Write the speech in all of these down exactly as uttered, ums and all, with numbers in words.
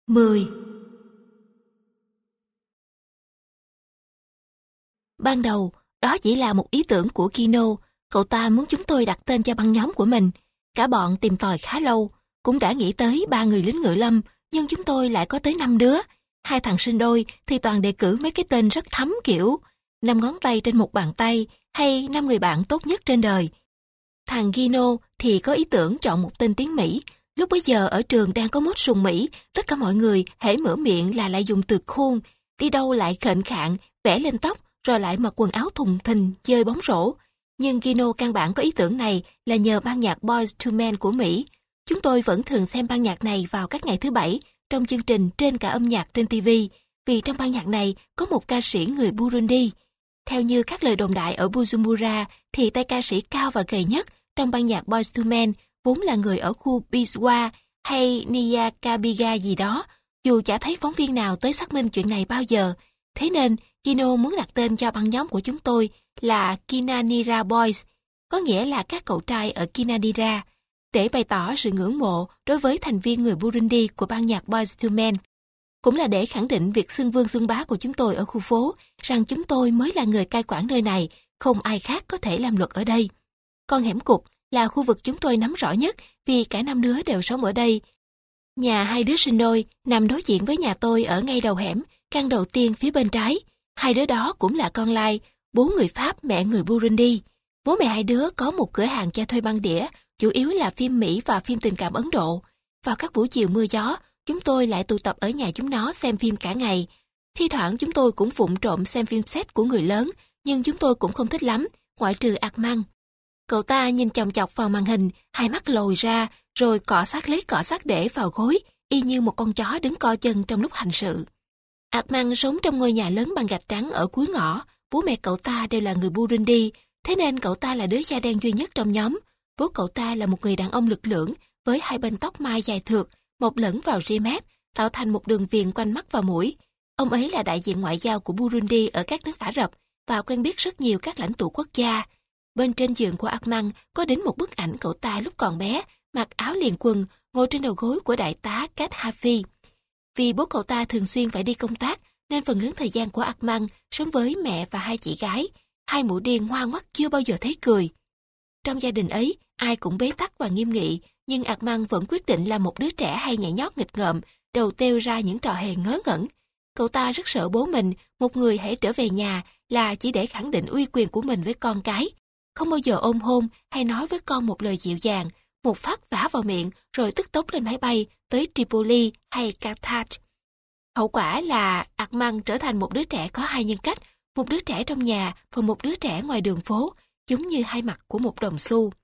mười. Ban đầu, đó chỉ là một ý tưởng của Gino. Cậu ta muốn chúng tôi đặt tên cho băng nhóm của mình. Cả bọn tìm tòi khá lâu, cũng đã nghĩ tới ba người lính ngự lâm, nhưng chúng tôi lại có tới năm đứa. Hai thằng sinh đôi thì toàn đề cử mấy cái tên rất thấm kiểu năm ngón tay trên một bàn tay hay năm người bạn tốt nhất trên đời. Thằng Gino thì có ý tưởng chọn một tên tiếng Mỹ. Lúc bấy giờ ở trường đang có mốt sùng Mỹ, tất cả mọi người hễ mở miệng là lại dùng từ cool, đi đâu lại khệnh khạng, vẽ lên tóc, rồi lại mặc quần áo thùng thình chơi bóng rổ. Nhưng Gino căn bản có ý tưởng này là nhờ ban nhạc Boyz two Men của Mỹ. Chúng tôi vẫn thường xem ban nhạc này vào các ngày thứ bảy trong chương trình trên cả âm nhạc trên ti vi, vì trong ban nhạc này có một ca sĩ người Burundi. Theo như các lời đồn đại ở Bujumbura, thì tay ca sĩ cao và gầy nhất trong ban nhạc Boyz two Men vốn là người ở khu Bizwa hay Nyakabiga gì đó, dù chả thấy phóng viên nào tới xác minh chuyện này bao giờ. Thế nên, Gino muốn đặt tên cho băng nhóm của chúng tôi là Kinanira Boys, có nghĩa là các cậu trai ở Kinanira, để bày tỏ sự ngưỡng mộ đối với thành viên người Burundi của ban nhạc Boyz two Men. Cũng là để khẳng định việc xưng vương xưng bá của chúng tôi ở khu phố, rằng chúng tôi mới là người cai quản nơi này, không ai khác có thể làm luật ở đây. Con hẻm cụt là khu vực chúng tôi nắm rõ nhất vì cả năm đứa đều sống ở đây. Nhà hai đứa sinh đôi nằm đối diện với nhà tôi ở ngay đầu hẻm, căn đầu tiên phía bên trái. Hai đứa đó cũng là con lai, bố người Pháp, mẹ người Burundi. Bố mẹ hai đứa có một cửa hàng cho thuê băng đĩa, chủ yếu là phim Mỹ và phim tình cảm Ấn Độ. Vào các buổi chiều mưa gió, chúng tôi lại tụ tập ở nhà chúng nó xem phim cả ngày. Thi thoảng chúng tôi cũng vụng trộm xem phim set của người lớn, nhưng chúng tôi cũng không thích lắm, ngoại trừ Armand. Cậu ta nhìn chòng chọc vào màn hình, hai mắt lồi ra, rồi cọ sát lấy cọ sát để vào gối, y như một con chó đứng co chân trong lúc hành sự. Armand sống trong ngôi nhà lớn bằng gạch trắng ở cuối ngõ, bố mẹ cậu ta đều là người Burundi, thế nên cậu ta là đứa da đen duy nhất trong nhóm. Bố cậu ta là một người đàn ông lực lưỡng, với hai bên tóc mai dài thượt, mọc lẫn vào ria mép, tạo thành một đường viền quanh mắt và mũi. Ông ấy là đại diện ngoại giao của Burundi ở các nước Ả Rập và quen biết rất nhiều các lãnh tụ quốc gia. Bên trên giường của Armand có đến một bức ảnh cậu ta lúc còn bé, mặc áo liền quần, ngồi trên đầu gối của đại tá Kat Hafi. Vì bố cậu ta thường xuyên phải đi công tác, nên phần lớn thời gian của Armand sống với mẹ và hai chị gái, hai mụ điên ngoan ngoắt chưa bao giờ thấy cười. Trong gia đình ấy, ai cũng bế tắc và nghiêm nghị, nhưng Armand vẫn quyết định là một đứa trẻ hay nhảy nhót nghịch ngợm, đầu têu ra những trò hề ngớ ngẩn. Cậu ta rất sợ bố mình, một người hãy trở về nhà là chỉ để khẳng định uy quyền của mình với con cái. Không bao giờ ôm hôn hay nói với con một lời dịu dàng, một phát vả vào miệng rồi tức tốc lên máy bay tới Tripoli hay Carthage. Hậu quả là Armand trở thành một đứa trẻ có hai nhân cách, một đứa trẻ trong nhà và một đứa trẻ ngoài đường phố, giống như hai mặt của một đồng xu.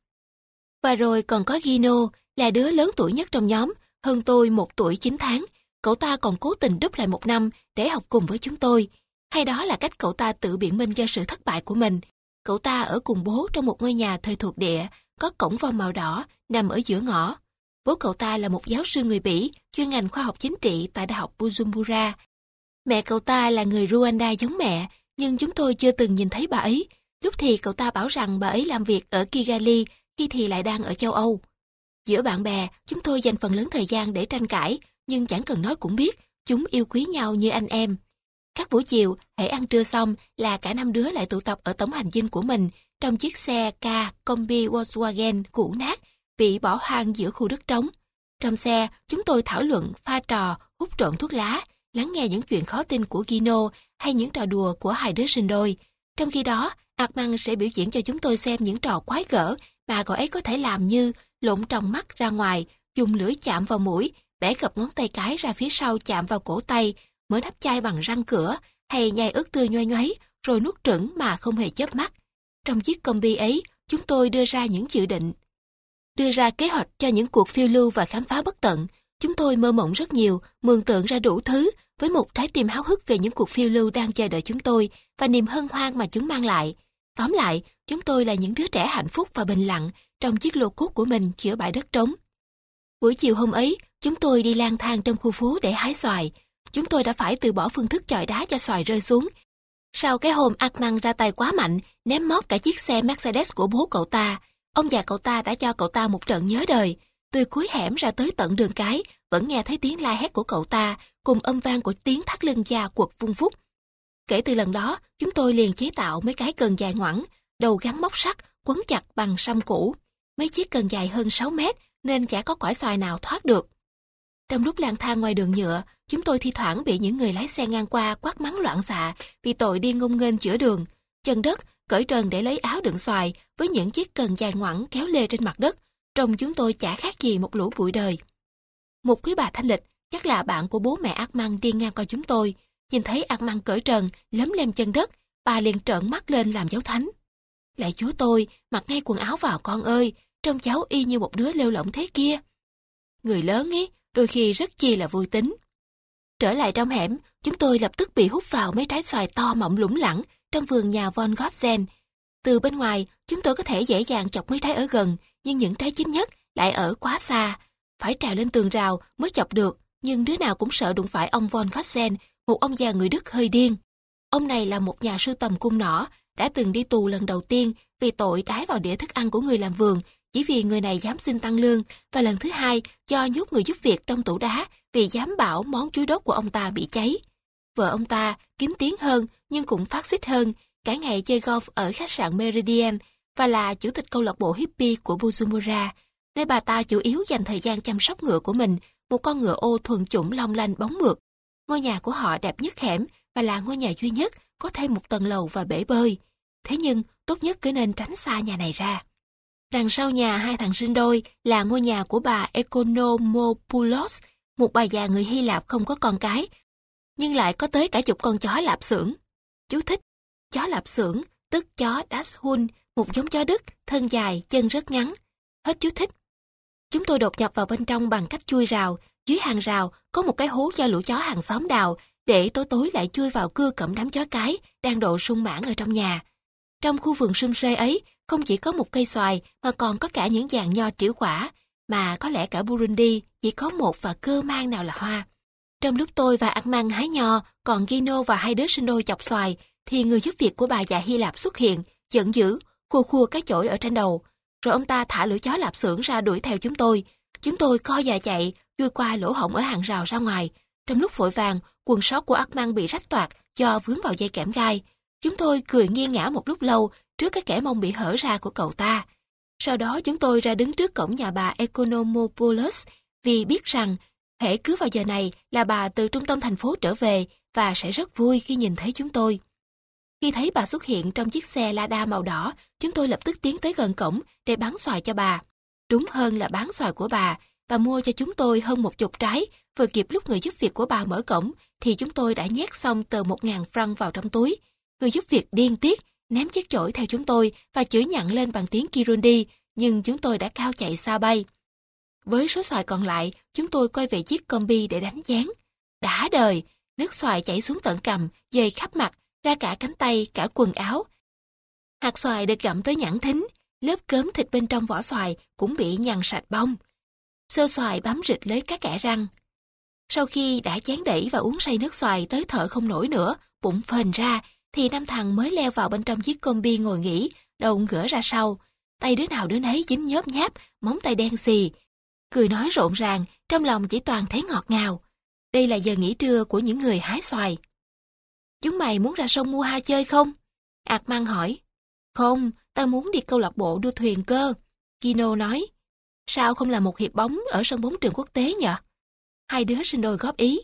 Và rồi còn có Gino, là đứa lớn tuổi nhất trong nhóm, hơn tôi một tuổi chín tháng. Cậu ta còn cố tình đúp lại một năm để học cùng với chúng tôi. Hay đó là cách cậu ta tự biện minh cho sự thất bại của mình. Cậu ta ở cùng bố trong một ngôi nhà thời thuộc địa, có cổng vào màu đỏ, nằm ở giữa ngõ. Bố cậu ta là một giáo sư người Bỉ, chuyên ngành khoa học chính trị tại Đại học Bujumbura. Mẹ cậu ta là người Rwanda giống mẹ, nhưng chúng tôi chưa từng nhìn thấy bà ấy. Lúc thì cậu ta bảo rằng bà ấy làm việc ở Kigali, khi thì lại đang ở châu Âu. Giữa bạn bè, chúng tôi dành phần lớn thời gian để tranh cãi, nhưng chẳng cần nói cũng biết, chúng yêu quý nhau như anh em. Các buổi chiều, hễ ăn trưa xong là cả năm đứa lại tụ tập ở tổng hành dinh của mình, trong chiếc xe K Combi Volkswagen cũ nát, bị bỏ hoang giữa khu đất trống. Trong xe, chúng tôi thảo luận, pha trò, hút trộm thuốc lá, lắng nghe những chuyện khó tin của Gino hay những trò đùa của hai đứa sinh đôi. Trong khi đó, Armand sẽ biểu diễn cho chúng tôi xem những trò quái gở mà cậu ấy có thể làm, như lộn tròng mắt ra ngoài, dùng lưỡi chạm vào mũi, bẻ gập ngón tay cái ra phía sau chạm vào cổ tay, mở nắp chai bằng răng cửa, hay nhai ớt tươi nhoay nhoáy rồi nuốt trửng mà không hề chớp mắt. Trong chiếc combi ấy, chúng tôi đưa ra những dự định, đưa ra kế hoạch cho những cuộc phiêu lưu và khám phá bất tận. Chúng tôi mơ mộng rất nhiều, mường tượng ra đủ thứ, với một trái tim háo hức về những cuộc phiêu lưu đang chờ đợi chúng tôi và niềm hân hoan mà chúng mang lại. Tóm lại, chúng tôi là những đứa trẻ hạnh phúc và bình lặng trong chiếc lô cốt của mình giữa bãi đất trống. Buổi chiều hôm ấy, chúng tôi đi lang thang trong khu phố để hái xoài. Chúng tôi đã phải từ bỏ phương thức chọi đá cho xoài rơi xuống. Sau cái hôm Armand ra tay quá mạnh, ném móp cả chiếc xe Mercedes của bố cậu ta, ông già cậu ta đã cho cậu ta một trận nhớ đời. Từ cuối hẻm ra tới tận đường cái, vẫn nghe thấy tiếng la hét của cậu ta cùng âm vang của tiếng thắt lưng da quật vung vút. Kể từ lần đó, chúng tôi liền chế tạo mấy cái cần dài ngoẵng, đầu gắn móc sắt, quấn chặt bằng săm cũ. Mấy chiếc cần dài hơn sáu mét nên chả có quả xoài nào thoát được. Trong lúc lang thang ngoài đường nhựa, chúng tôi thi thoảng bị những người lái xe ngang qua quát mắng loạn xạ vì tội đi ngông nghênh giữa đường. Chân đất, cởi trần để lấy áo đựng xoài với những chiếc cần dài ngoẵng kéo lê trên mặt đất, trông chúng tôi chả khác gì một lũ bụi đời. Một quý bà thanh lịch, chắc là bạn của bố mẹ Armand đi ngang qua chúng tôi, nhìn thấy Armand cởi trần, lấm lem chân đất, bà liền trợn mắt lên làm dấu thánh. Lạy Chúa tôi, mặc ngay quần áo vào con ơi, trông cháu y như một đứa lêu lỏng thế kia. Người lớn ý, đôi khi rất chi là vui tính. Trở lại trong hẻm, chúng tôi lập tức bị hút vào mấy trái xoài to mọng lủng lẳng trong vườn nhà von Gotzen. Từ bên ngoài, chúng tôi có thể dễ dàng chọc mấy trái ở gần, nhưng những trái chín nhất lại ở quá xa. Phải trèo lên tường rào mới chọc được, nhưng đứa nào cũng sợ đụng phải ông von Gotzen, một ông già người Đức hơi điên. Ông này là một nhà sưu tầm cung nỏ, đã từng đi tù lần đầu tiên vì tội đái vào đĩa thức ăn của người làm vườn, chỉ vì người này dám xin tăng lương, và lần thứ hai cho nhốt người giúp việc trong tủ đá vì dám bảo món chuối đốt của ông ta bị cháy. Vợ ông ta kín tiếng hơn nhưng cũng phát xít hơn, cả ngày chơi golf ở khách sạn Meridian và là chủ tịch câu lạc bộ hippie của Buzumura, nơi bà ta chủ yếu dành thời gian chăm sóc ngựa của mình, một con ngựa ô thuần chủng long lanh bóng mượt. Ngôi nhà của họ đẹp nhất hẻm và là ngôi nhà duy nhất có thêm một tầng lầu và bể bơi. Thế nhưng tốt nhất cứ nên tránh xa nhà này ra. Đằng sau nhà hai thằng sinh đôi là ngôi nhà của bà Economopoulos, một bà già người Hy Lạp không có con cái, nhưng lại có tới cả chục con chó lạp xưởng. Chú thích: chó lạp xưởng, tức chó Dachshund, một giống chó Đức, thân dài, chân rất ngắn. Hết chú thích. Chúng tôi đột nhập vào bên trong bằng cách chui rào. Dưới hàng rào có một cái hố cho lũ chó hàng xóm đào, để tối tối lại chui vào cưa cẩm đám chó cái đang độ sung mãn ở trong nhà. Trong khu vườn sum suê ấy, không chỉ có một cây xoài mà còn có cả những dàn nho trĩu quả, mà có lẽ cả Burundi chỉ có một và cơ man nào là hoa. Trong lúc tôi và Armand hái nho, còn Gino và hai đứa sinh đôi chọc xoài, thì người giúp việc của bà già Hy Lạp xuất hiện, giận dữ, khua khua cái chổi ở trên đầu. Rồi ông ta thả lũ chó lạp xưởng ra đuổi theo chúng tôi. Chúng tôi co già chạy, chui qua lỗ hổng ở hàng rào ra ngoài. Trong lúc vội vàng, quần sót của Armand bị rách toạc do vướng vào dây kẽm gai. Chúng tôi cười nghiêng ngã một lúc lâu trước cái kẽ mông bị hở ra của cậu ta. Sau đó chúng tôi ra đứng trước cổng nhà bà Economopoulos vì biết rằng hễ cứ vào giờ này là bà từ trung tâm thành phố trở về và sẽ rất vui khi nhìn thấy chúng tôi. Khi thấy bà xuất hiện trong chiếc xe Lada màu đỏ, chúng tôi lập tức tiến tới gần cổng để bán xoài cho bà. Đúng hơn là bán xoài của bà. Bà mua cho chúng tôi hơn một chục trái, vừa kịp lúc người giúp việc của bà mở cổng thì chúng tôi đã nhét xong tờ một ngàn franc vào trong túi. Người giúp việc điên tiết, ném chiếc chổi theo chúng tôi và chửi nhặn lên bằng tiếng Kirundi, nhưng chúng tôi đã cao chạy xa bay. Với số xoài còn lại, chúng tôi quay về chiếc combi để đánh chén. Đã đời, nước xoài chảy xuống tận cằm, dày khắp mặt, ra cả cánh tay, cả quần áo. Hạt xoài được gặm tới nhẵn thính, lớp cớm thịt bên trong vỏ xoài cũng bị nhằn sạch bông. Xơ xoài bám rịch lấy các kẽ răng. Sau khi đã chán đẩy và uống say nước xoài tới thở không nổi nữa, bụng phền ra, thì năm thằng mới leo vào bên trong chiếc combi ngồi nghỉ, đầu ngửa ra sau. Tay đứa nào đứa nấy dính nhớp nháp, móng tay đen xì. Cười nói rộn ràng, trong lòng chỉ toàn thấy ngọt ngào. Đây là giờ nghỉ trưa của những người hái xoài. Chúng mày muốn ra sông mua ha chơi không? Armand hỏi. Không, tao muốn đi câu lạc bộ đua thuyền cơ. Gino nói. Sao không làm một hiệp bóng ở sân bóng trường quốc tế nhỉ? Hai đứa sinh đôi góp ý.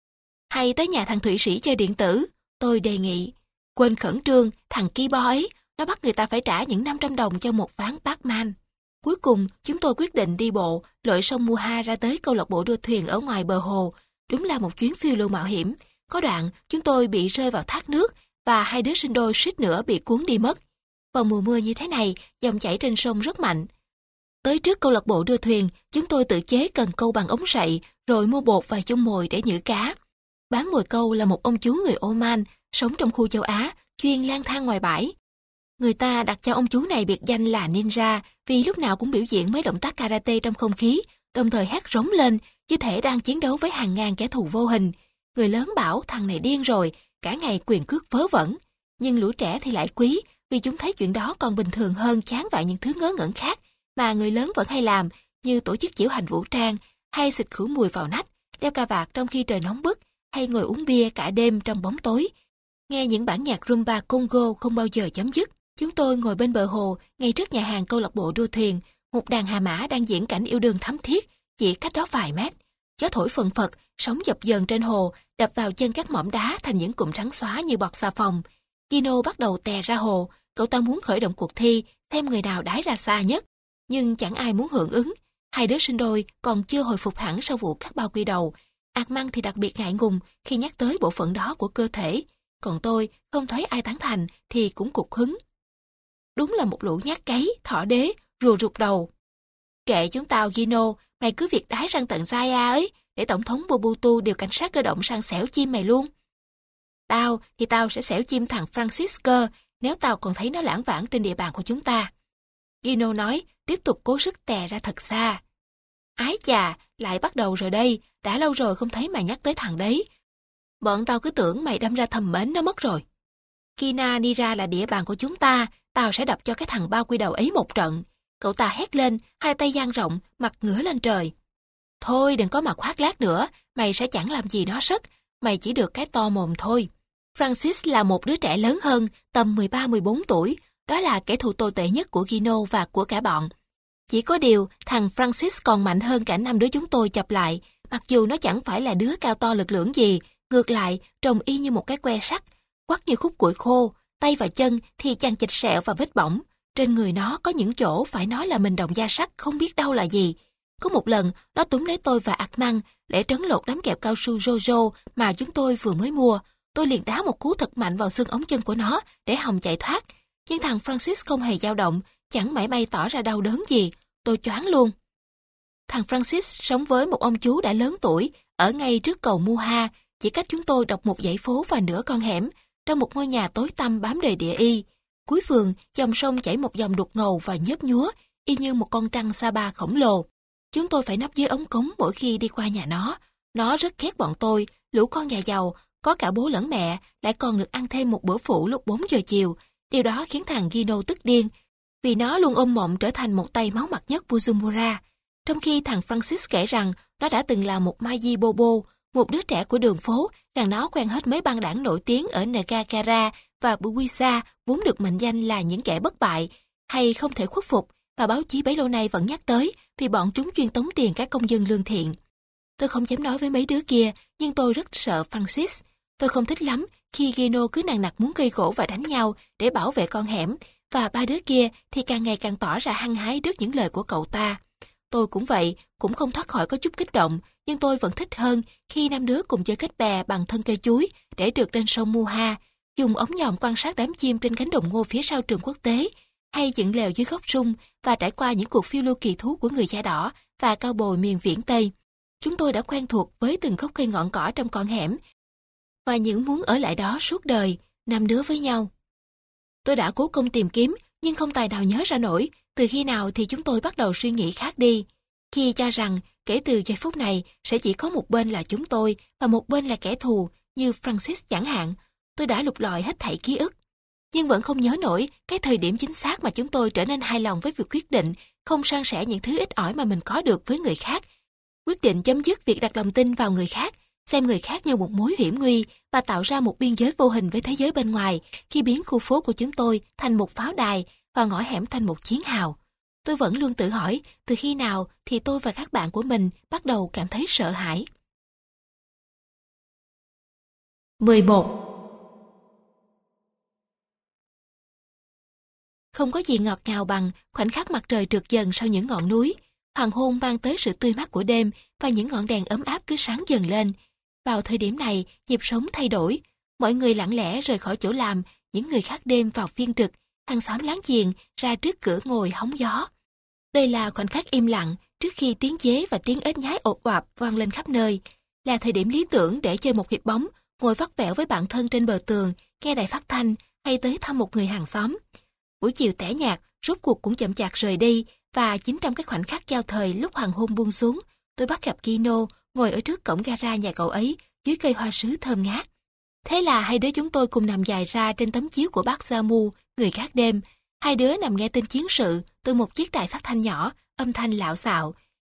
Hay tới nhà thằng Thụy Sĩ chơi điện tử, tôi đề nghị. Quên khẩn trương, thằng Kibo ấy, nó bắt người ta phải trả những năm trăm đồng cho một ván Pac-Man. Cuối cùng, chúng tôi quyết định đi bộ, lội sông Muha ra tới câu lạc bộ đua thuyền ở ngoài bờ hồ. Đúng là một chuyến phiêu lưu mạo hiểm. Có đoạn, chúng tôi bị rơi vào thác nước và hai đứa sinh đôi suýt nữa bị cuốn đi mất. Vào mùa mưa như thế này, dòng chảy trên sông rất mạnh. Tới trước câu lạc bộ đua thuyền, chúng tôi tự chế cần câu bằng ống sậy, rồi mua bột và chung mồi để nhử cá. Bán mồi câu là một ông chú người Oman, sống trong khu châu Á, chuyên lang thang ngoài bãi. Người ta đặt cho ông chú này biệt danh là Ninja vì lúc nào cũng biểu diễn mấy động tác karate trong không khí, đồng thời hét rống lên như thể đang chiến đấu với hàng ngàn kẻ thù vô hình. Người lớn bảo thằng này điên rồi, cả ngày quyền cước vớ vẩn. Nhưng lũ trẻ thì lại quý vì chúng thấy chuyện đó còn bình thường hơn chán vạn những thứ ngớ ngẩn khác mà người lớn vẫn hay làm, như tổ chức diễu hành vũ trang hay xịt khử mùi vào nách, đeo cà vạt trong khi trời nóng bức, hay ngồi uống bia cả đêm trong bóng tối. Nghe những bản nhạc rumba Congo không bao giờ chấm dứt. Chúng tôi ngồi bên bờ hồ, ngay trước nhà hàng câu lạc bộ đua thuyền, một đàn hà mã đang diễn cảnh yêu đương thắm thiết, chỉ cách đó vài mét. Gió thổi phần phật, sóng dập dờn trên hồ, đập vào chân các mỏm đá thành những cụm trắng xóa như bọt xà phòng. Gino bắt đầu tè ra hồ, cậu ta muốn khởi động cuộc thi, xem người nào đái ra xa nhất. Nhưng chẳng ai muốn hưởng ứng. Hai đứa sinh đôi còn chưa hồi phục hẳn sau vụ cắt bao quy đầu. Armand thì đặc biệt ngại ngùng khi nhắc tới bộ phận đó của cơ thể. Còn tôi, không thấy ai tán thành thì cũng cục hứng. Đúng là một lũ nhát cấy, thỏ đế, rùa rụt đầu. Kệ chúng tao Gino, mày cứ việc đái sang tận Zaya ấy, để Tổng thống Mobutu điều cảnh sát cơ động sang xẻo chim mày luôn. Tao thì tao sẽ xẻo chim thằng Francisco nếu tao còn thấy nó lãng vãng trên địa bàn của chúng ta. Gino nói, tiếp tục cố sức tè ra thật xa. Ái chà, lại bắt đầu rồi đây, đã lâu rồi không thấy mày nhắc tới thằng đấy. Bọn tao cứ tưởng mày đâm ra thầm mến nó mất rồi. Khi Na đi ra là địa bàn của chúng ta, tao sẽ đập cho cái thằng bao quy đầu ấy một trận. Cậu ta hét lên, hai tay dang rộng, mặt ngửa lên trời. Thôi đừng có mà khoác lác nữa, mày sẽ chẳng làm gì nó sất, mày chỉ được cái to mồm thôi. Francis là một đứa trẻ lớn hơn, tầm mười ba mười bốn tuổi, đó là kẻ thù tồi tệ nhất của Gino và của cả bọn. Chỉ có điều, thằng Francis còn mạnh hơn cả năm đứa chúng tôi chập lại, mặc dù nó chẳng phải là đứa cao to lực lưỡng gì, ngược lại, trông y như một cái que sắt, quắt như khúc củi khô, tay và chân thì chằng chịt sẹo và vết bỏng. Trên người nó có những chỗ phải nói là mình đồng da sắt không biết đâu là gì. Có một lần, nó túm lấy tôi và Armand để trấn lột đám kẹo cao su Jojo mà chúng tôi vừa mới mua. Tôi liền đá một cú thật mạnh vào xương ống chân của nó để hòng chạy thoát. Nhưng thằng Francis không hề dao động, chẳng mảy may tỏ ra đau đớn gì. Tôi choáng luôn. Thằng Francis sống với một ông chú đã lớn tuổi ở ngay trước cầu Muha, chỉ cách chúng tôi đọc một dãy phố và nửa con hẻm, trong một ngôi nhà tối tăm bám đầy địa y. Cuối vườn, dòng sông chảy một dòng đục ngầu và nhớp nhúa, y như một con trăng Sa-ba khổng lồ. Chúng tôi phải nấp dưới ống cống mỗi khi đi qua nhà nó. Nó rất ghét bọn tôi, lũ con nhà giàu, có cả bố lẫn mẹ, lại còn được ăn thêm một bữa phụ lúc bốn giờ chiều. Điều đó khiến thằng Gino tức điên, vì nó luôn ôm mộng trở thành một tay máu mặt nhất Bujumbura. Trong khi thằng Francis kể rằng nó đã từng là một Maji Bobo, một đứa trẻ của đường phố, rằng nó quen hết mấy băng đảng nổi tiếng ở Ngakara và Buisa, vốn được mệnh danh là những kẻ bất bại hay không thể khuất phục, mà báo chí bấy lâu nay vẫn nhắc tới vì bọn chúng chuyên tống tiền các công dân lương thiện. Tôi không dám nói với mấy đứa kia, nhưng tôi rất sợ Francis. Tôi không thích lắm khi Gino cứ nằng nặc muốn gây gỗ và đánh nhau để bảo vệ con hẻm, và ba đứa kia thì càng ngày càng tỏ ra hăng hái trước những lời của cậu ta. Tôi cũng vậy, cũng không thoát khỏi có chút kích động, nhưng tôi vẫn thích hơn khi năm đứa cùng chơi kết bè bằng thân cây chuối để trượt trên sông Muha, dùng ống nhòm quan sát đám chim trên cánh đồng ngô phía sau trường quốc tế, hay dựng lều dưới gốc sung và trải qua những cuộc phiêu lưu kỳ thú của người da đỏ và cao bồi miền viễn Tây. Chúng tôi đã quen thuộc với từng gốc cây ngọn cỏ trong con hẻm và những muốn ở lại đó suốt đời, năm đứa với nhau. Tôi đã cố công tìm kiếm, nhưng không tài nào nhớ ra nổi từ khi nào thì chúng tôi bắt đầu suy nghĩ khác đi. Khi cho rằng kể từ giây phút này sẽ chỉ có một bên là chúng tôi và một bên là kẻ thù, như Francis chẳng hạn, tôi đã lục lọi hết thảy ký ức. Nhưng vẫn không nhớ nổi cái thời điểm chính xác mà chúng tôi trở nên hài lòng với việc quyết định không san sẻ những thứ ít ỏi mà mình có được với người khác. Quyết định chấm dứt việc đặt lòng tin vào người khác, xem người khác như một mối hiểm nguy và tạo ra một biên giới vô hình với thế giới bên ngoài khi biến khu phố của chúng tôi thành một pháo đài và ngõ hẻm thành một chiến hào. Tôi vẫn luôn tự hỏi từ khi nào thì tôi và các bạn của mình bắt đầu cảm thấy sợ hãi. mười một. Không có gì ngọt ngào bằng khoảnh khắc mặt trời trượt dần sau những ngọn núi. Hoàng hôn mang tới sự tươi mát của đêm và những ngọn đèn ấm áp cứ sáng dần lên. Vào thời điểm này, nhịp sống thay đổi. Mọi người lặng lẽ rời khỏi chỗ làm, những người khác đêm vào phiên trực, hàng xóm láng giềng ra trước cửa ngồi hóng gió. Đây là khoảnh khắc im lặng trước khi tiếng dế và tiếng ếch nhái ộp oạp vang lên khắp nơi. Là thời điểm lý tưởng để chơi một hiệp bóng, ngồi vắt vẻo với bạn thân trên bờ tường, nghe đài phát thanh hay tới thăm một người hàng xóm. Buổi chiều tẻ nhạt, rốt cuộc cũng chậm chạp rời đi, và chính trong cái khoảnh khắc giao thời lúc hoàng hôn buông xuống, tôi bắt gặp Gino ngồi ở trước cổng gara nhà cậu ấy dưới cây hoa sứ thơm ngát. Thế là hai đứa chúng tôi cùng nằm dài ra trên tấm chiếu của bác Zamu, người gác đêm. Hai đứa nằm nghe tin chiến sự từ một chiếc đài phát thanh nhỏ, âm thanh lạo xạo.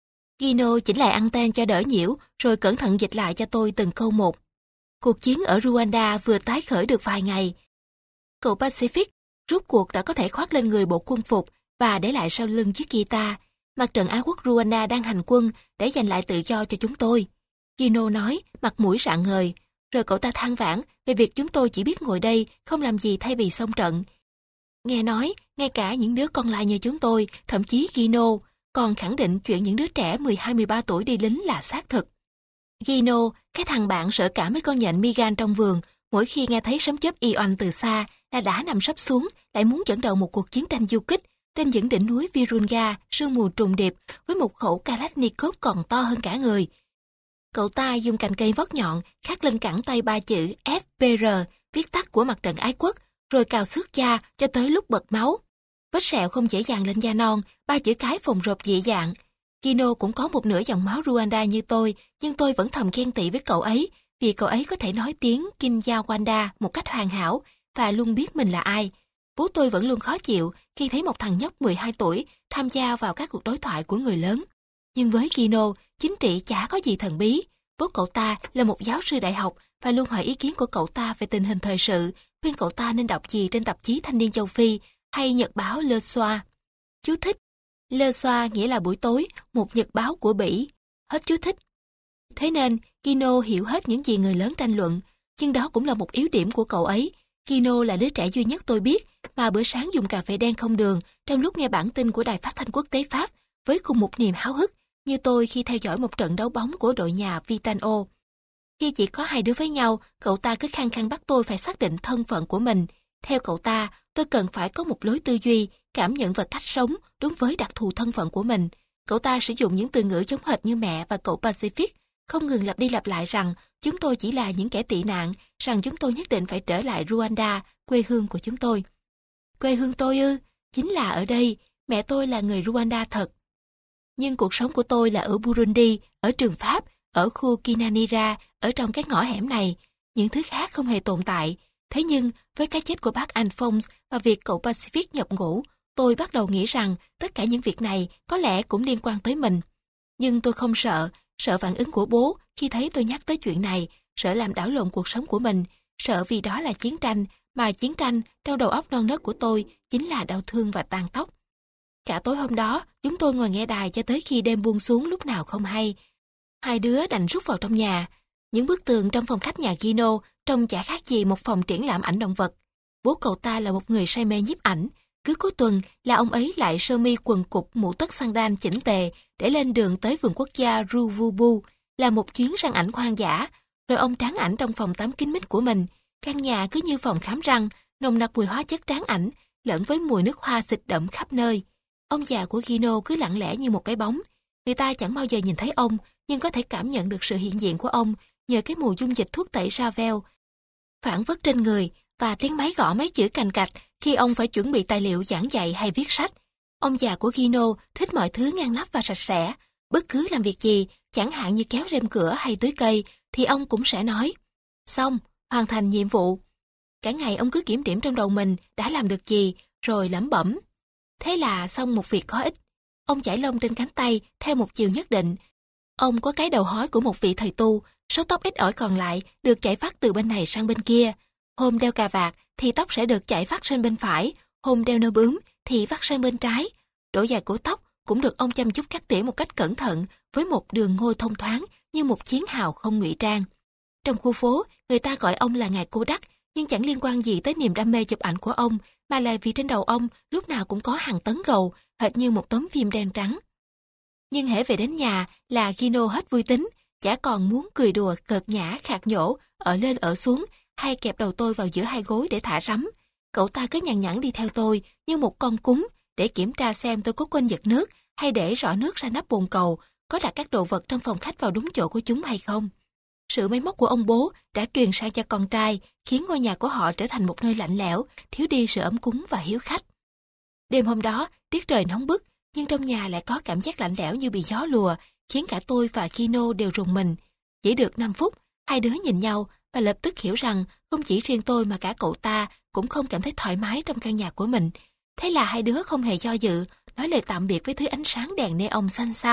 Gino chỉnh lại anten cho đỡ nhiễu, rồi cẩn thận dịch lại cho tôi từng câu một. Cuộc chiến ở Rwanda vừa tái khởi được vài ngày. Cậu Pacific rút cuộc đã có thể khoác lên người bộ quân phục và để lại sau lưng chiếc guitar. Mặt trận Ái quốc Rwanda đang hành quân để giành lại tự do cho chúng tôi. Gino nói, mặt mũi rạng ngời. Rồi cậu ta than vãn về việc chúng tôi chỉ biết ngồi đây, không làm gì thay vì xông trận. Nghe nói, ngay cả những đứa con lai như chúng tôi, thậm chí Gino, còn khẳng định chuyện những đứa trẻ mười hai mười ba tuổi đi lính là xác thực. Gino, cái thằng bạn sợ cả mấy con nhện Migan trong vườn, mỗi khi nghe thấy sấm chớp y oanh từ xa là đã nằm sấp xuống, lại muốn dẫn đầu một cuộc chiến tranh du kích trên những đỉnh núi Virunga, sương mù trùng điệp với một khẩu Kalashnikov còn to hơn cả người. Cậu ta dùng cành cây vót nhọn khắc lên cẳng tay ba chữ ép pê rờ, viết tắt của mặt trận ái quốc, rồi cào xước da cho tới lúc bật máu. Vết sẹo không dễ dàng lên da non, ba chữ cái phồng rộp dị dạng. Gino cũng có một nửa dòng máu Rwanda như tôi, nhưng tôi vẫn thầm ghen tị với cậu ấy, vì cậu ấy có thể nói tiếng Kinyarwanda một cách hoàn hảo và luôn biết mình là ai. Bố tôi vẫn luôn khó chịu khi thấy một thằng nhóc mười hai tuổi tham gia vào các cuộc đối thoại của người lớn. Nhưng với Gino, chính trị chả có gì thần bí. Bố cậu ta là một giáo sư đại học và luôn hỏi ý kiến của cậu ta về tình hình thời sự, khuyên cậu ta nên đọc gì trên tạp chí Thanh niên châu Phi hay nhật báo Le Soir. Chú thích: Le Soir nghĩa là buổi tối, một nhật báo của Bỉ. Hết chú thích. Thế nên, Gino hiểu hết những gì người lớn tranh luận, nhưng đó cũng là một yếu điểm của cậu ấy. Gino là đứa trẻ duy nhất tôi biết mà bữa sáng dùng cà phê đen không đường trong lúc nghe bản tin của Đài Phát thanh Quốc tế Pháp với cùng một niềm háo hức như tôi khi theo dõi một trận đấu bóng của đội nhà Vitano. Khi chỉ có hai đứa với nhau, cậu ta cứ khăng khăng bắt tôi phải xác định thân phận của mình. Theo cậu ta, tôi cần phải có một lối tư duy, cảm nhận và cách sống đúng với đặc thù thân phận của mình. Cậu ta sử dụng những từ ngữ giống hệt như mẹ và cậu Pacific, không ngừng lặp đi lặp lại rằng chúng tôi chỉ là những kẻ tị nạn, rằng chúng tôi nhất định phải trở lại Rwanda, quê hương của chúng tôi. Quê hương tôi ư? Chính là ở đây, mẹ tôi là người Rwanda thật. Nhưng cuộc sống của tôi là ở Burundi, ở trường Pháp, ở khu Kinanira, ở trong các ngõ hẻm này. Những thứ khác không hề tồn tại. Thế nhưng, với cái chết của bác Alphonse và việc cậu Pacific nhập ngũ, tôi bắt đầu nghĩ rằng tất cả những việc này có lẽ cũng liên quan tới mình. Nhưng tôi không sợ, sợ phản ứng của bố khi thấy tôi nhắc tới chuyện này, sợ làm đảo lộn cuộc sống của mình, sợ vì đó là chiến tranh, mà chiến tranh trong đầu óc non nớt của tôi chính là đau thương và tàn tóc. Cả tối hôm đó, chúng tôi ngồi nghe đài cho tới khi đêm buông xuống lúc nào không hay. Hai đứa đành rút vào trong nhà. Những bức tường trong phòng khách nhà Gino trông chả khác gì một phòng triển lãm ảnh động vật. Bố cậu ta là một người say mê nhiếp ảnh. Cứ cuối tuần là ông ấy lại sơ mi quần cụt mũ tất sandal chỉnh tề để lên đường tới vườn quốc gia Ruvubu, là một chuyến săn ảnh hoang dã. Rồi ông tráng ảnh trong phòng tắm kín mít của mình. Căn nhà cứ như phòng khám răng, nồng nặc mùi hóa chất tráng ảnh, lẫn với mùi nước hoa xịt đậm khắp nơi. Ông già của Gino cứ lặng lẽ như một cái bóng. Người ta chẳng bao giờ nhìn thấy ông, nhưng có thể cảm nhận được sự hiện diện của ông nhờ cái mùi dung dịch thuốc tẩy Ravel phản phất trên người và tiếng máy gõ mấy chữ cành cạch khi ông phải chuẩn bị tài liệu giảng dạy hay viết sách. Ông già của Gino thích mọi thứ ngăn nắp và sạch sẽ. Bất cứ làm việc gì, chẳng hạn như kéo rèm cửa hay tưới cây, thì ông cũng sẽ nói: xong, hoàn thành nhiệm vụ. Cả ngày ông cứ kiểm điểm trong đầu mình đã làm được gì, rồi lẩm bẩm: thế là xong một việc có ích. Ông chải lông trên cánh tay theo một chiều nhất định. Ông có cái đầu hói của một vị thầy tu, số tóc ít ỏi còn lại được chải vắt từ bên này sang bên kia. Hôm đeo cà vạt thì tóc sẽ được chải vắt sang bên phải, hôm đeo nơ bướm thì vắt sang bên trái. Độ dài của tóc cũng được ông chăm chút cắt tỉa một cách cẩn thận, với một đường ngôi thông thoáng như một chiến hào không ngụy trang. Trong khu phố, người ta gọi ông là ngài Cô Đắc, nhưng chẳng liên quan gì tới niềm đam mê chụp ảnh của ông, mà là vì trên đầu ông lúc nào cũng có hàng tấn gầu, hệt như một tấm phim đen trắng. Nhưng hễ về đến nhà là Gino hết vui tính, chả còn muốn cười đùa, cợt nhã, khạc nhổ, ở lên ở xuống, hay kẹp đầu tôi vào giữa hai gối để thả rắm. Cậu ta cứ nhằn nhẵn đi theo tôi như một con cún để kiểm tra xem tôi có quên giật nước hay để rỏ nước ra nắp bồn cầu, có đặt các đồ vật trong phòng khách vào đúng chỗ của chúng hay không. Sự máy móc của ông bố đã truyền sang cho con trai, khiến ngôi nhà của họ trở thành một nơi lạnh lẽo, thiếu đi sự ấm cúng và hiếu khách. Đêm hôm đó, tiết trời nóng bức, nhưng trong nhà lại có cảm giác lạnh lẽo như bị gió lùa, khiến cả tôi và Gino đều rùng mình. Chỉ được năm phút, hai đứa nhìn nhau và lập tức hiểu rằng không chỉ riêng tôi mà cả cậu ta cũng không cảm thấy thoải mái trong căn nhà của mình. Thế là hai đứa không hề do dự, nói lời tạm biệt với thứ ánh sáng đèn neon xanh xao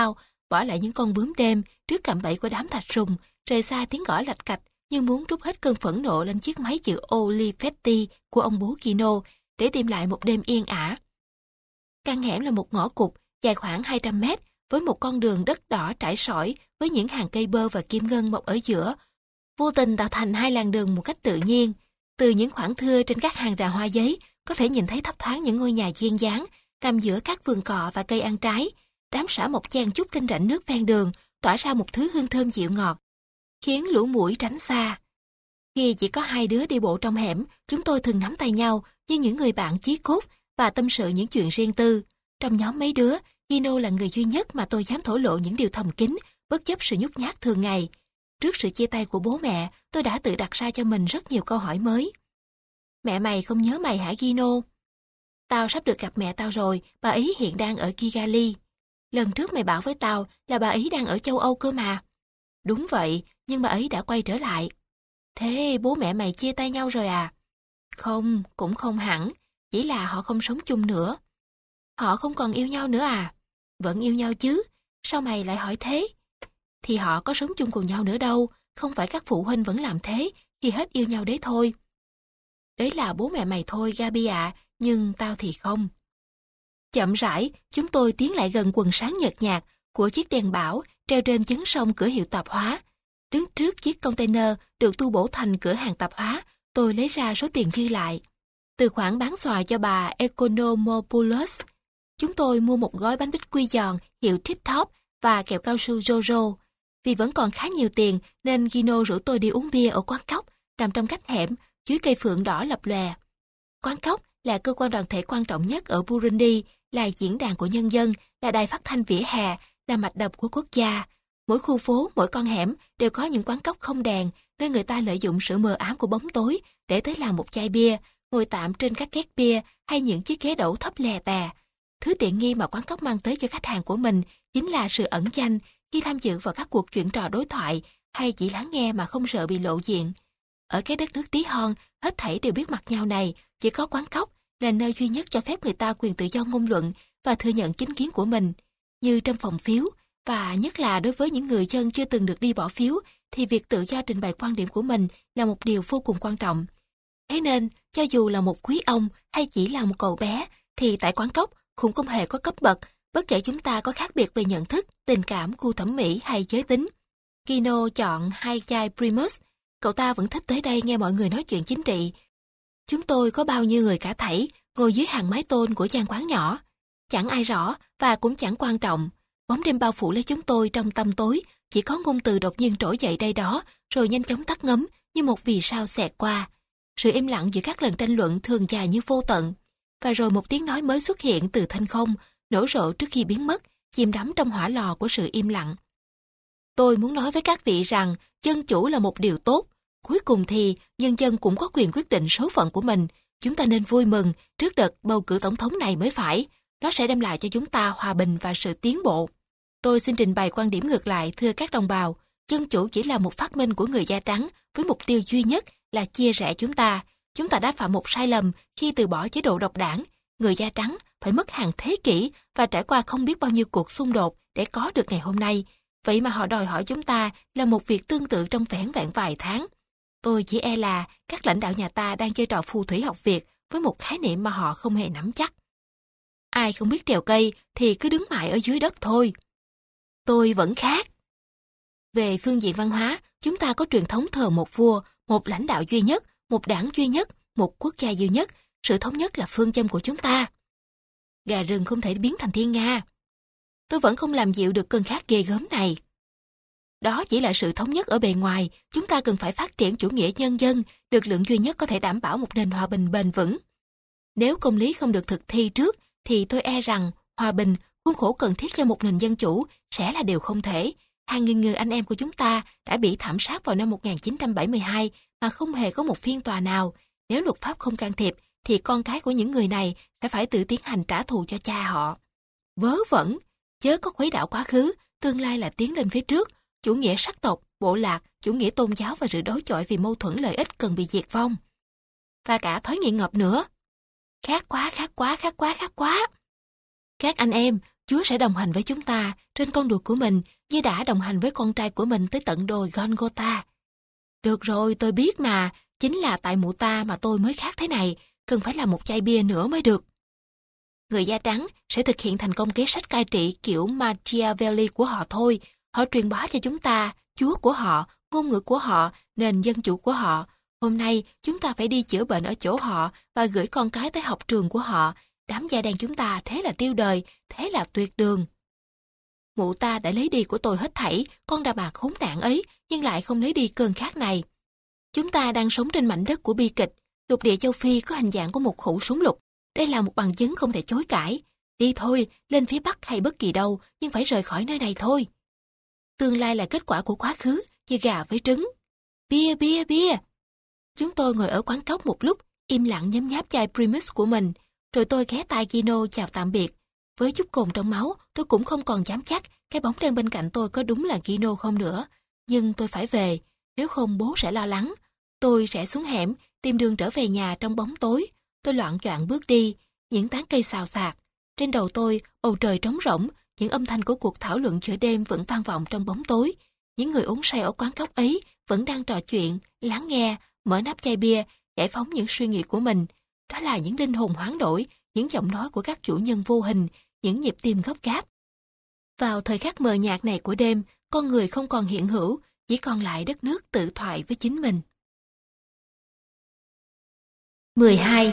bỏ lại những con bướm đêm trước cạm bẫy của đám thạch sùng, rời xa tiếng gõ lạch cạch như muốn trút hết cơn phẫn nộ lên chiếc máy chữ Olivetti của ông bố Kino để tìm lại một đêm yên ả. Căn hẻm là một ngõ cụt dài khoảng hai trăm mét với một con đường đất đỏ trải sỏi với những hàng cây bơ và kim ngân mọc ở giữa, vô tình tạo thành hai làn đường một cách tự nhiên. Từ những khoảng thưa trên các hàng rào hoa giấy có thể nhìn thấy thấp thoáng những ngôi nhà duyên dáng nằm giữa các vườn cọ và cây ăn trái. Đám sả mọc chen chúc trên rãnh nước ven đường tỏa ra một thứ hương thơm dịu ngọt, khiến lũ muỗi tránh xa. Khi chỉ có hai đứa đi bộ trong hẻm, chúng tôi thường nắm tay nhau như những người bạn chí cốt và tâm sự những chuyện riêng tư. Trong nhóm mấy đứa, Gino là người duy nhất mà tôi dám thổ lộ những điều thầm kín, bất chấp sự nhút nhát thường ngày. Trước sự chia tay của bố mẹ, tôi đã tự đặt ra cho mình rất nhiều câu hỏi mới. Mẹ mày không nhớ mày hả Gino? Tao sắp được gặp mẹ tao rồi, bà ấy hiện đang ở Kigali. Lần trước mày bảo với tao là bà ấy đang ở châu Âu cơ mà. Đúng vậy, nhưng bà ấy đã quay trở lại. Thế bố mẹ mày chia tay nhau rồi à? Không, cũng không hẳn, chỉ là họ không sống chung nữa. Họ không còn yêu nhau nữa à? Vẫn yêu nhau chứ, sao mày lại hỏi thế? Thì họ có sống chung cùng nhau nữa đâu, không phải các phụ huynh vẫn làm thế khi hết yêu nhau đấy thôi. Đấy là bố mẹ mày thôi Gabi ạ, à, nhưng tao thì không. Chậm rãi, chúng tôi tiến lại gần quần sáng nhợt nhạt của chiếc đèn bão treo trên chấn sông cửa hiệu tạp hóa. Đứng trước chiếc container được tu bổ thành cửa hàng tạp hóa, tôi lấy ra số tiền dư lại. Từ khoản bán xoài cho bà Economopoulos, chúng tôi mua một gói bánh bích quy giòn hiệu Tip Top và kẹo cao su Jojo. Vì vẫn còn khá nhiều tiền nên Gino rủ tôi đi uống bia ở quán cóc nằm trong cách hẻm dưới cây phượng đỏ lập lòe. Quán cóc là cơ quan đoàn thể quan trọng nhất ở Burundi, là diễn đàn của nhân dân, là đài phát thanh vỉa hè, là mạch đập của quốc gia. Mỗi khu phố, mỗi con hẻm đều có những quán cóc không đèn, nơi người ta lợi dụng sự mờ ám của bóng tối để tới làm một chai bia, ngồi tạm trên các két bia hay những chiếc ghế đẩu thấp lè tè. Thứ tiện nghi mà quán cóc mang tới cho khách hàng của mình chính là sự ẩn danh khi tham dự vào các cuộc chuyện trò đối thoại hay chỉ lắng nghe mà không sợ bị lộ diện. Ở cái đất nước tí hon, hết thảy đều biết mặt nhau này, chỉ có quán cóc là nơi duy nhất cho phép người ta quyền tự do ngôn luận và thừa nhận chính kiến của mình. Như trong phòng phiếu, và nhất là đối với những người dân chưa từng được đi bỏ phiếu, thì việc tự do trình bày quan điểm của mình là một điều vô cùng quan trọng. Thế nên, cho dù là một quý ông hay chỉ là một cậu bé, thì tại quán cóc cũng không hề có cấp bậc, bất kể chúng ta có khác biệt về nhận thức, tình cảm, gu thẩm mỹ hay giới tính. Gino chọn hai chai Primus, cậu ta vẫn thích tới đây nghe mọi người nói chuyện chính trị. Chúng tôi có bao nhiêu người cả thảy, ngồi dưới hàng mái tôn của gian quán nhỏ. Chẳng ai rõ và cũng chẳng quan trọng. Bóng đêm bao phủ lấy chúng tôi trong tăm tối, chỉ có ngôn từ đột nhiên trỗi dậy đây đó, rồi nhanh chóng tắt ngấm như một vì sao xẹt qua. Sự im lặng giữa các lần tranh luận thường dài như vô tận. Và rồi một tiếng nói mới xuất hiện từ thanh không, nổ rộ trước khi biến mất, chìm đắm trong hỏa lò của sự im lặng. Tôi muốn nói với các vị rằng dân chủ là một điều tốt. Cuối cùng thì nhân dân cũng có quyền quyết định số phận của mình. Chúng ta nên vui mừng trước đợt bầu cử tổng thống này mới phải. Nó sẽ đem lại cho chúng ta hòa bình và sự tiến bộ. Tôi xin trình bày quan điểm ngược lại, thưa các đồng bào. Dân chủ chỉ là một phát minh của người da trắng với mục tiêu duy nhất là chia rẽ chúng ta. Chúng ta đã phạm một sai lầm khi từ bỏ chế độ độc đảng. Người da trắng phải mất hàng thế kỷ và trải qua không biết bao nhiêu cuộc xung đột để có được ngày hôm nay. Vậy mà họ đòi hỏi chúng ta là một việc tương tự trong vẻn vẹn vài tháng. Tôi chỉ e là các lãnh đạo nhà ta đang chơi trò phù thủy học Việt với một khái niệm mà họ không hề nắm chắc. Ai không biết trèo cây thì cứ đứng mãi ở dưới đất thôi. Tôi vẫn khác. Về phương diện văn hóa, chúng ta có truyền thống thờ một vua, một lãnh đạo duy nhất, một đảng duy nhất, một quốc gia duy nhất. Sự thống nhất là phương châm của chúng ta. Gà rừng không thể biến thành thiên nga. Tôi vẫn không làm dịu được cơn khát ghê gớm này. Đó chỉ là sự thống nhất ở bề ngoài. Chúng ta cần phải phát triển chủ nghĩa nhân dân, lực lượng duy nhất có thể đảm bảo một nền hòa bình bền vững. Nếu công lý không được thực thi trước, thì tôi e rằng hòa bình, khuôn khổ cần thiết cho một nền dân chủ sẽ là điều không thể. Hàng nghìn người anh em của chúng ta đã bị thảm sát vào năm một nghìn chín trăm bảy mươi hai mà không hề có một phiên tòa nào. Nếu luật pháp không can thiệp, thì con cái của những người này sẽ phải tự tiến hành trả thù cho cha họ. Vớ vẩn, chớ có khuấy đảo quá khứ, tương lai là tiến lên phía trước. Chủ nghĩa sắc tộc, bộ lạc, chủ nghĩa tôn giáo và sự đối chọi vì mâu thuẫn lợi ích cần bị diệt vong. Và cả thói nghiện ngập nữa. Khác quá, khác quá, khác quá, khác quá. Các anh em, Chúa sẽ đồng hành với chúng ta trên con đường của mình như đã đồng hành với con trai của mình tới tận đồi Golgotha. Được rồi, tôi biết mà, chính là tại mụ ta mà tôi mới khác thế này, cần phải là một chai bia nữa mới được. Người da trắng sẽ thực hiện thành công kế sách cai trị kiểu Machiavelli của họ thôi. Họ truyền bá cho chúng ta Chúa của họ, ngôn ngữ của họ, nền dân chủ của họ. Hôm nay chúng ta phải đi chữa bệnh ở chỗ họ và gửi con cái tới học trường của họ. Đám da đen chúng ta thế là tiêu đời, thế là tuyệt đường. Mụ ta đã lấy đi của tôi hết thảy, con đàn bà khốn nạn ấy, nhưng lại không lấy đi cơn khát này. Chúng ta đang sống trên mảnh đất của bi kịch. Lục địa châu Phi có hình dạng của một khẩu súng lục. Đây là một bằng chứng không thể chối cãi. Đi thôi, lên phía Bắc hay bất kỳ đâu, nhưng phải rời khỏi nơi này thôi. Tương lai là kết quả của quá khứ, như gà với trứng. Bia, bia, bia. Chúng tôi ngồi ở quán cóc một lúc, im lặng nhấm nháp chai Primus của mình, rồi tôi ghé tai Gino chào tạm biệt. Với chút cồn trong máu, tôi cũng không còn dám chắc cái bóng đen bên cạnh tôi có đúng là Gino không nữa. Nhưng tôi phải về, nếu không bố sẽ lo lắng. Tôi rẽ xuống hẻm, tìm đường trở về nhà trong bóng tối. Tôi loạng choạng bước đi, những tán cây xào xạc. Trên đầu tôi, bầu trời trống rỗng, những âm thanh của cuộc thảo luận giữa đêm vẫn vang vọng trong bóng tối. Những người uống say ở quán cóc ấy vẫn đang trò chuyện, lắng nghe, mở nắp chai bia, giải phóng những suy nghĩ của mình. Đó là những linh hồn hoán đổi, những giọng nói của các chủ nhân vô hình, những nhịp tim gấp gáp. Vào thời khắc mờ nhạt này của đêm, con người không còn hiện hữu, chỉ còn lại đất nước tự thoại với chính mình. mười hai.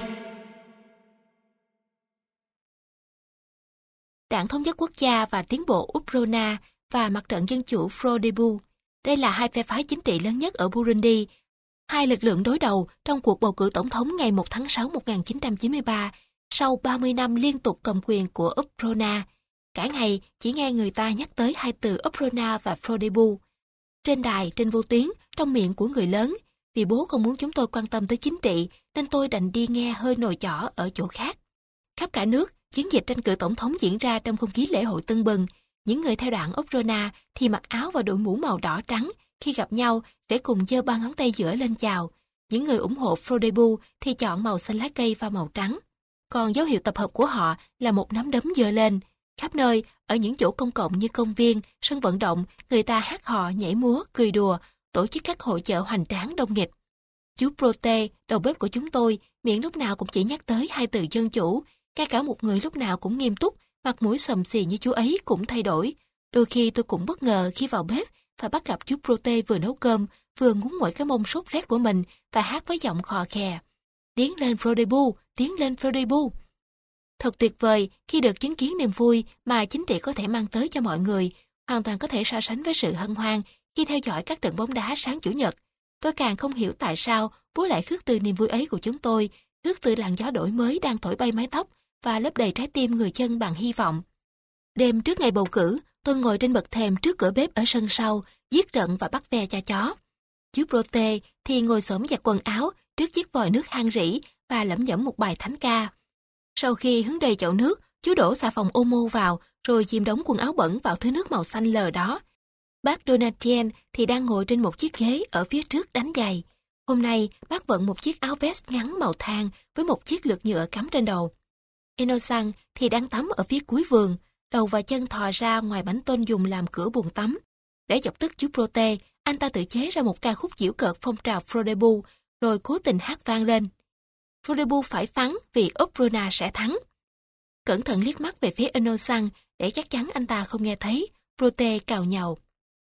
Đảng Thống nhất Quốc gia và Tiến bộ UPRONA và Mặt trận Dân chủ Frodebu. Đây là hai phe phái chính trị lớn nhất ở Burundi, hai lực lượng đối đầu trong cuộc bầu cử tổng thống ngày một tháng sáu năm một nghìn chín trăm chín mươi ba, sau ba mươi năm liên tục cầm quyền của UPRONA. Cả ngày chỉ nghe người ta nhắc tới hai từ UPRONA và Frodebu. Trên đài, trên vô tuyến, trong miệng của người lớn. Vì bố không muốn chúng tôi quan tâm tới chính trị, nên tôi đành đi nghe hơi nồi chỏ ở chỗ khác. Khắp cả nước, chiến dịch tranh cử tổng thống diễn ra trong không khí lễ hội tưng bừng. Những người theo đảng UPRONA thì mặc áo và đội mũ màu đỏ trắng, khi gặp nhau để cùng giơ ba ngón tay giữa lên chào. Những người ủng hộ Frodebu thì chọn màu xanh lá cây và màu trắng. Còn dấu hiệu tập hợp của họ là một nắm đấm giơ lên. Khắp nơi, ở những chỗ công cộng như công viên, sân vận động, người ta hát hò, nhảy múa, cười đùa, tổ chức các hội chợ hoành tráng đông nghịch. Chú Prote, đầu bếp của chúng tôi, miệng lúc nào cũng chỉ nhắc tới hai từ dân chủ, ngay cả một người lúc nào cũng nghiêm túc, mặt mũi xầm xì như chú ấy cũng thay đổi. Đôi khi tôi cũng bất ngờ khi vào bếp và bắt gặp chú Prote vừa nấu cơm, vừa ngúng nguội cái mông sốt rét của mình và hát với giọng khò khè. Tiến lên Frodebu, tiến lên Frodebu. Thật tuyệt vời khi được chứng kiến niềm vui mà chính trị có thể mang tới cho mọi người, hoàn toàn có thể so sánh với sự hân hoan khi theo dõi các trận bóng đá sáng Chủ nhật. Tôi càng không hiểu tại sao bố lại khước từ niềm vui ấy của chúng tôi, khước từ làn gió đổi mới đang thổi bay mái tóc và lấp đầy trái tim người dân bằng hy vọng. Đêm trước ngày bầu cử, tôi ngồi trên bậc thềm trước cửa bếp ở sân sau, giết trận và bắt ve cho chó. Chú Prote thì ngồi xổm giặt quần áo trước chiếc vòi nước hang rỉ và lẩm nhẩm một bài thánh ca. Sau khi hứng đầy chậu nước, chú đổ xà phòng Omo vào, rồi chìm đống quần áo bẩn vào thứ nước màu xanh lờ đó. Bác Donatien thì đang ngồi trên một chiếc ghế ở phía trước đánh giày. Hôm nay, bác vận một chiếc áo vest ngắn màu than với một chiếc lược nhựa cắm trên đầu. Inosan thì đang tắm ở phía cuối vườn, đầu và chân thò ra ngoài bánh tôn dùng làm cửa buồng tắm. Để chọc tức chú Prote, anh ta tự chế ra một ca khúc giễu cợt phong trào Frodebu, rồi cố tình hát vang lên. Frodebu phải phán vì UPRONA sẽ thắng. Cẩn thận liếc mắt về phía Inosan để chắc chắn anh ta không nghe thấy, Prote cào nhàu.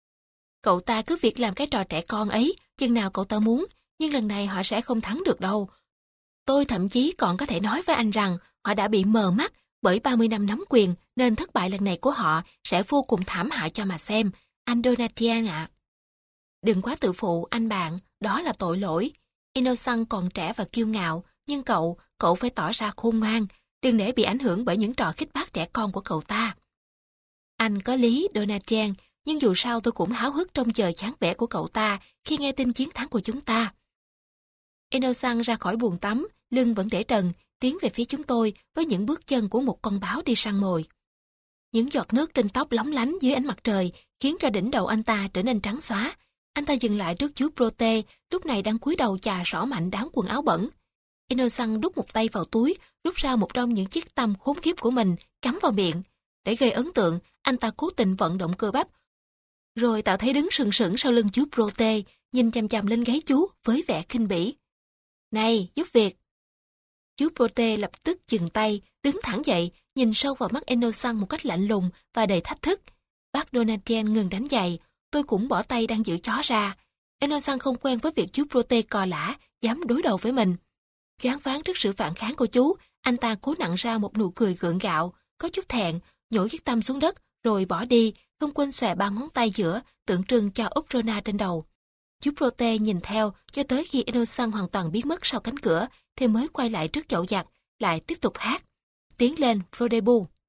Cậu ta cứ việc làm cái trò trẻ con ấy, chừng nào cậu ta muốn, nhưng lần này họ sẽ không thắng được đâu. Tôi thậm chí còn có thể nói với anh rằng họ đã bị mờ mắt bởi ba mươi năm nắm quyền, nên thất bại lần này của họ sẽ vô cùng thảm hại cho mà xem, anh Donatien ạ. Đừng quá tự phụ, anh bạn, đó là tội lỗi. Inosan còn trẻ và kiêu ngạo, nhưng cậu, cậu phải tỏ ra khôn ngoan, đừng để bị ảnh hưởng bởi những trò khích bác trẻ con của cậu ta. Anh có lý, Donatien, nhưng dù sao tôi cũng háo hức trông chờ dáng vẻ của cậu ta khi nghe tin chiến thắng của chúng ta. Inosan ra khỏi buồng tắm, lưng vẫn để trần, tiến về phía chúng tôi với những bước chân của một con báo đi săn mồi. Những giọt nước trên tóc lóng lánh dưới ánh mặt trời khiến cho đỉnh đầu anh ta trở nên trắng xóa. Anh ta dừng lại trước chú Prote, lúc này đang cúi đầu chà rõ mạnh đám quần áo bẩn. Inosan đút một tay vào túi, rút ra một trong những chiếc tăm khốn kiếp của mình, cắm vào miệng. Để gây ấn tượng, anh ta cố tình vận động cơ bắp, rồi tạo thế đứng sừng sững sau lưng chú Prote, nhìn chằm chằm lên gáy chú với vẻ khinh bỉ. Này, giúp việc! Chú Prote lập tức dừng tay, đứng thẳng dậy, nhìn sâu vào mắt Eno-san một cách lạnh lùng và đầy thách thức. Bác Donatien ngừng đánh giày, tôi cũng bỏ tay đang giữ chó ra. Eno-san không quen với việc chú Prote cò lả, dám đối đầu với mình. Choáng váng trước sự phản kháng của chú, anh ta cố nặn ra một nụ cười gượng gạo, có chút thẹn, nhổ chiếc tăm xuống đất, rồi bỏ đi, không quên xòe ba ngón tay giữa, tượng trưng cho úp Rona trên đầu. Chú Prote nhìn theo cho tới khi Eno-san hoàn toàn biến mất sau cánh cửa, thì mới quay lại trước chậu giặt, lại tiếp tục hát. Tiến lên, Frodebu.